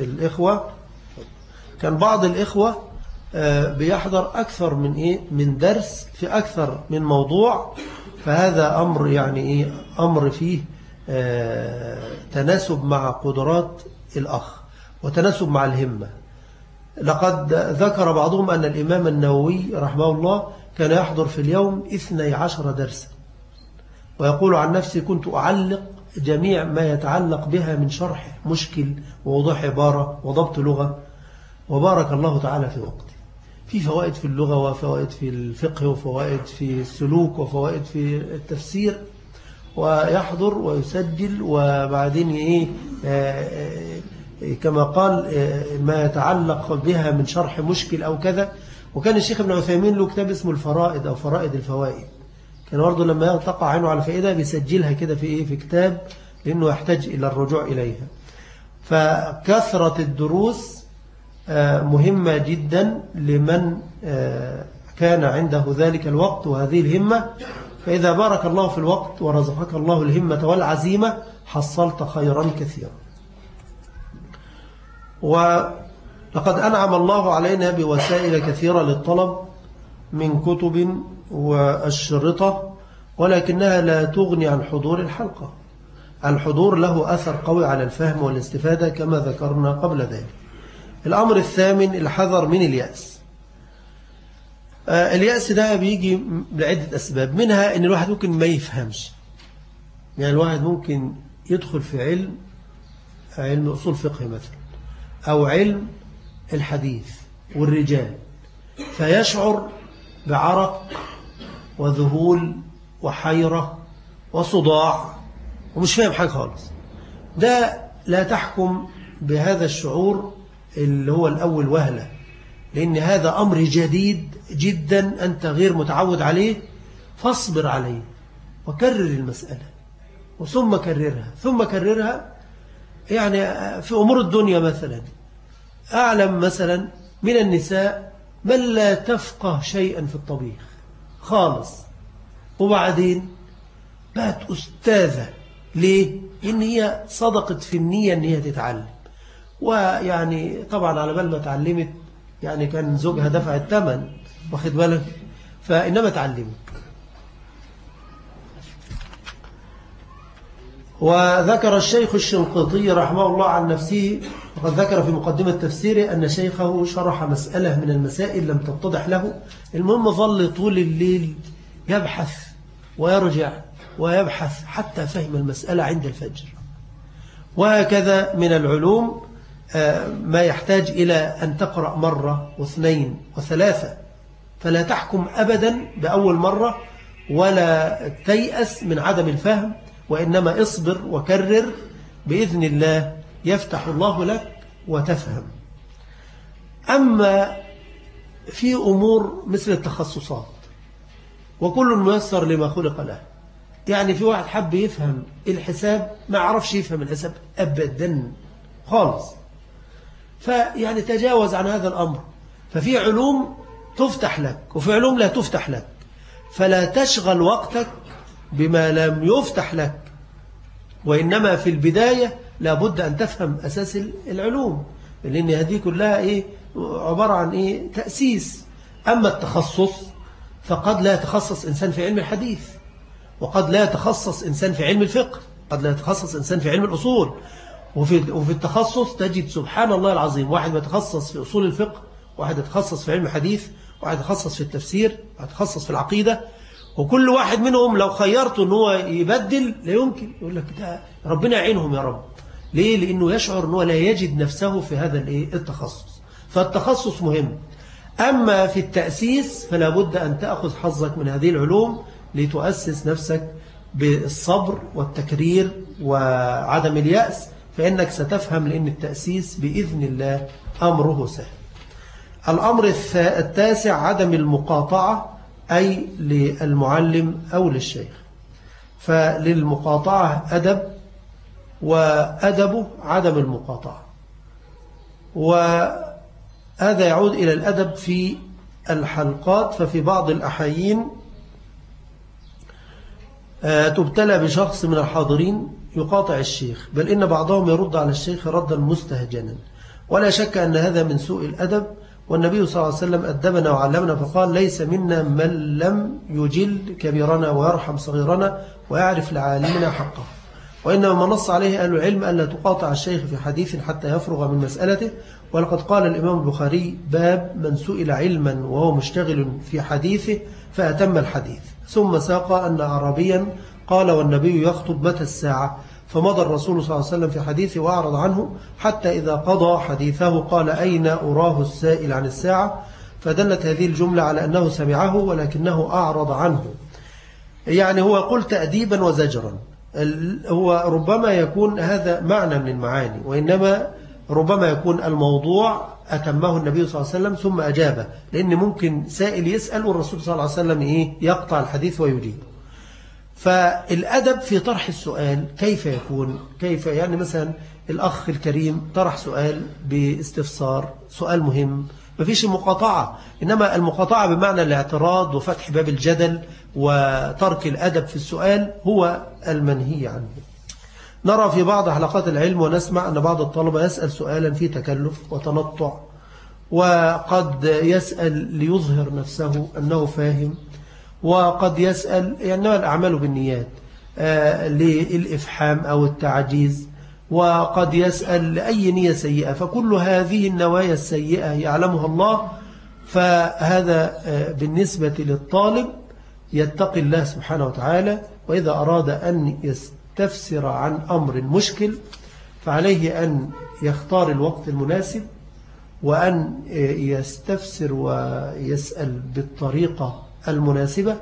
الإخوة بيحضر أكثر من درس في أكثر من موضوع، فهذا أمر يعني أمر فيه تناسب مع قدرات الأخ وتناسب مع الهمة. لقد ذكر بعضهم أن الإمام النووي رحمه الله كان يحضر في اليوم 12 درسا، ويقول عن نفسي كنت أعلق جميع ما يتعلق بها من شرح مشكل ووضوح عبارة وضبط لغة، وبارك الله تعالى في وقته. في فوائد في اللغة، وفوائد في الفقه، وفوائد في السلوك، وفوائد في التفسير، ويحضر ويسجل، وبعدين كما قال ما يتعلق بها من شرح مشكل أو كذا. وكان الشيخ ابن عثيمين له كتاب اسمه الفرائد أو فرائد الفوائد، كان برضه لما تقع عينه على فائدة بيسجلها كده في كتاب، لأنه يحتاج إلى الرجوع إليها. فكثرة الدروس مهمة جدا لمن كان عنده ذلك الوقت وهذه الهمة. فإذا بارك الله في الوقت ورزقك الله الهمة والعزيمة حصلت خيرا كثيرا. ولقد أنعم الله علينا بوسائل كثيرة للطلب من كتب والشرطة، ولكنها لا تغني عن حضور الحلقة. الحضور له أثر قوي على الفهم والاستفادة كما ذكرنا قبل ذلك. الأمر الثامن الحذر من اليأس. اليأس ده بيجي لعدة أسباب، منها أن الواحد ممكن ما يفهمش. يعني الواحد ممكن يدخل في علم أصول فقه مثلا، أو علم الحديث والرجال، فيشعر بعرق وذهول وحيرة وصداع ومش فاهم حاجة خالص. ده لا تحكم بهذا الشعور اللي هو الأول وهلة، لأن هذا أمر جديد جدا أنت غير متعود عليه، فاصبر عليه وكرر المسألة، وثم كررها. يعني في أمور الدنيا مثلا، أعلم مثلا من النساء من لا تفقه شيئا في الطبيخ خالص، وبعدين بقت أستاذة. ليه؟ إن هي صدقت في النية إن هي تتعلم، ويعني طبعا على بال ما تعلمت يعني كان زوجها دفع الثمن، واخد بالك، فإنما تعلمت. وذكر الشيخ الشنقيطي رحمه الله عن نفسه، وقد ذكر في مقدمة تفسيره أن شيخه شرح مسألة من المسائل لم تتضح له. المهم ظل طول الليل يبحث ويرجع ويبحث حتى فهم المسألة عند الفجر. وهكذا من العلوم ما يحتاج إلى أن تقرأ مرة واثنين وثلاثة، فلا تحكم أبدا بأول مرة ولا تيأس من عدم الفهم، وإنما اصبر وكرر، بإذن الله يفتح الله لك وتفهم. أما في أمور مثل التخصصات وكل ميسر لما خلق له، يعني في واحد حب يفهم الحساب ما عرفش يفهم الحساب أبدا خالص، فيعني تجاوز عن هذا الأمر. ففي علوم تفتح لك وفي علوم لا تفتح لك، فلا تشغل وقتك بما لم يفتح لك، وإنما في البداية لابد أن تفهم أساس العلوم، لأن هذه كلها عبارة عن تأسيس. أما التخصص فقد لا يتخصص إنسان في علم الحديث، وقد لا يتخصص إنسان في علم الفقه، قد لا يتخصص إنسان في علم الأصول. وفي التخصص تجد سبحان الله العظيم واحد يتخصص في أصول الفقه، واحد يتخصص في علم الحديث، واحد يتخصص في التفسير، واحد يتخصص في العقيدة، وكل واحد منهم لو خيرته ان هو يبدل لا يمكن. يقول لك ده ربنا يعينهم يا رب. ليه؟ لأنه يشعر أنه لا يجد نفسه في هذا التخصص. فالتخصص مهم. أما في التأسيس فلا بد أن تأخذ حظك من هذه العلوم لتؤسس نفسك بالصبر والتكرير وعدم اليأس، فإنك ستفهم، لأن التأسيس بإذن الله أمره سهل. الأمر التاسع عدم المقاطعة، أي للمعلم أو للشيخ. فللمقاطعة أدب، وأدبه عدم المقاطعة، وهذا يعود إلى الأدب في الحلقات. ففي بعض الأحيين تبتلى بشخص من الحاضرين يقاطع الشيخ، بل إن بعضهم يرد على الشيخ ردا مستهجنا، ولا شك أن هذا من سوء الأدب. والنبي صلى الله عليه وسلم أدبنا وعلمنا فقال: ليس منا من لم يجل كبيرنا ويرحم صغيرنا ويعرف لعالمنا حقه. وإنما ما نص عليه أهل العلم ألا تقاطع الشيخ في حديث حتى يفرغ من مسألته. ولقد قال الإمام البخاري: باب من سئل علما وهو مشتغل في حديثه فأتم الحديث. ثم ساق أن أعرابيا قال: والنبي يخطب متى الساعة؟ فمضى الرسول صلى الله عليه وسلم في حديثه وأعرض عنه، حتى إذا قضى حديثه قال: أين أراه السائل عن الساعة؟ فدلت هذه الجملة على أنه سمعه ولكنه أعرض عنه. يعني هو يقول تأديبا وزجرا. هو ربما يكون هذا معنى من المعاني، وإنما ربما يكون الموضوع أتمه النبي صلى الله عليه وسلم ثم أجابه، لأن ممكن سائل يسأل والرسول صلى الله عليه وسلم يقطع الحديث ويجيب. فالأدب في طرح السؤال كيف يكون؟ كيف يعني مثلا الأخ الكريم طرح سؤال باستفسار، سؤال مهم، ما فيش مقاطعة، إنما المقاطعة بمعنى الاعتراض وفتح باب الجدل وترك الأدب في السؤال هو المنهي عنه. نرى في بعض حلقات العلم ونسمع أن بعض الطلبة يسأل سؤالا فيه تكلف وتنطع، وقد يسأل ليظهر نفسه أنه فاهم، وقد يسأل يعني الأعمال بالنيات للإفحام أو التعجيز، وقد يسأل لأي نية سيئة. فكل هذه النوايا السيئة يعلمها الله. فهذا بالنسبة للطالب يتقي الله سبحانه وتعالى، وإذا أراد أن يستفسر عن أمر مشكل فعليه أن يختار الوقت المناسب، وأن يستفسر ويسأل بالطريقة المناسبة.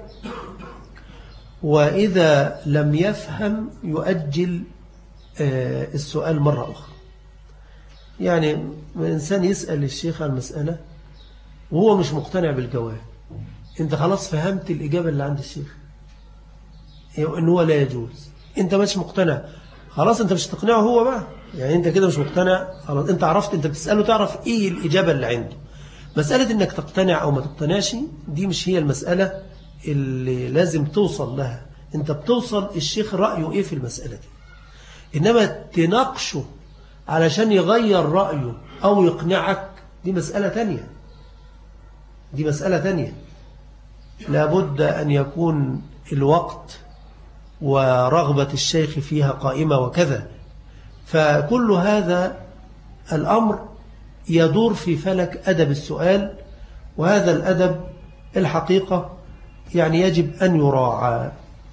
وإذا لم يفهم يؤجل السؤال مرة أخرى. يعني إنسان يسأل الشيخ عن مسألة وهو مش مقتنع بالجواب، أنت خلاص فهمت الإجابة اللي عند الشيخ إن هو لا يجوز، أنت مش مقتنع، خلاص أنت مش تقنعه هو بقى، يعني أنت كده مش مقتنع، خلاص أنت عرفت، أنت بتسأله تعرف إيه الإجابة اللي عنده. مسألة إنك تقتنع أو ما تقتنعش دي مش هي المسألة اللي لازم توصل لها. أنت بتوصل الشيخ رأيه إيه في المسألة دي، إنما تناقشه علشان يغير رأيه أو يقنعك دي مسألة تانية. دي مسألة تانية، لابد أن يكون الوقت ورغبة الشيخ فيها قائمة وكذا. فكل هذا الأمر يدور في فلك أدب السؤال، وهذا الأدب الحقيقة يعني يجب أن يراعى.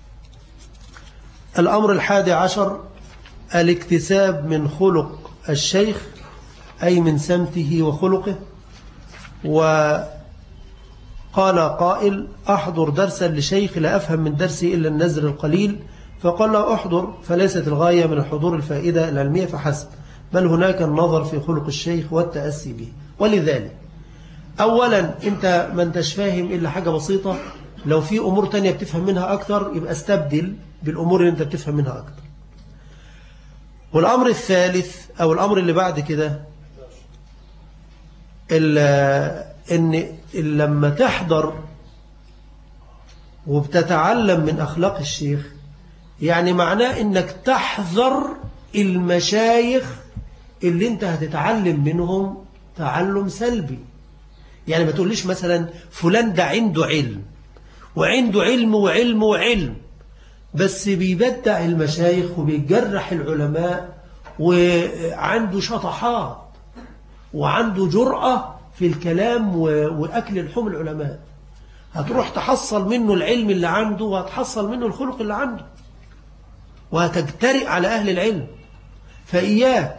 الأمر 11 الاكتساب من خلق الشيخ، أي من سمته وخلقه. وقال قائل: أحضر درسا لشيخ لا أفهم من درسه إلا النزر القليل، فقال له: أحضر، فليست الغاية من الحضور الفائدة العلمية فحسب، بل هناك النظر في خلق الشيخ والتأسي به. ولذلك أولا أنت ما انتش فاهم إلا حاجة بسيطة، لو في أمور تانية بتفهم منها أكتر يبقى استبدل بالأمور اللي أنت بتفهم منها أكتر. والأمر الثالث أو الأمر اللي بعد كده إن لما تحضر وبتتعلم من أخلاق الشيخ، يعني معناه إنك تحذر المشايخ اللي أنت هتتعلم منهم تعلم سلبي. يعني ما تقوليش مثلا فلان ده عنده علم وعنده علم وعلم وعلم، بس بيبدع المشايخ وبيجرح العلماء وعنده شطحات وعنده جرأة في الكلام وأكل لحوم العلماء. هتروح تحصل منه العلم اللي عنده وهتحصل منه الخلق اللي عنده وهتجترئ على أهل العلم. فإياك.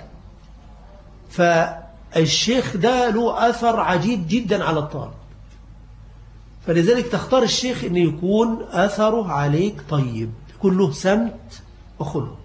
فالشيخ ده له أثر عجيب جدا على الطالب، فلذلك تختار الشيخ أن يكون أثره عليك طيب، يكون له سمت وخلق.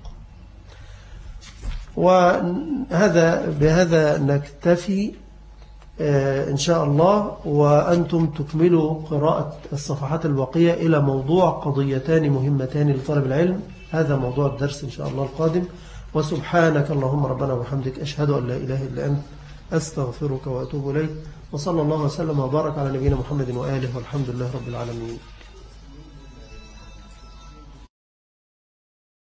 بهذا نكتفي إن شاء الله، وأنتم تكملوا قراءة الصفحات الباقية إلى موضوع قضيتان مهمتان لطالب العلم. هذا موضوع الدرس إن شاء الله القادم. وسبحانك اللهم ربنا وبحمدك، أشهد أن لا إله إلا أنت، أستغفرك وأتوب إليك. وصلى الله وسلم وبارك على نبينا محمد وآله، والحمد لله رب العالمين.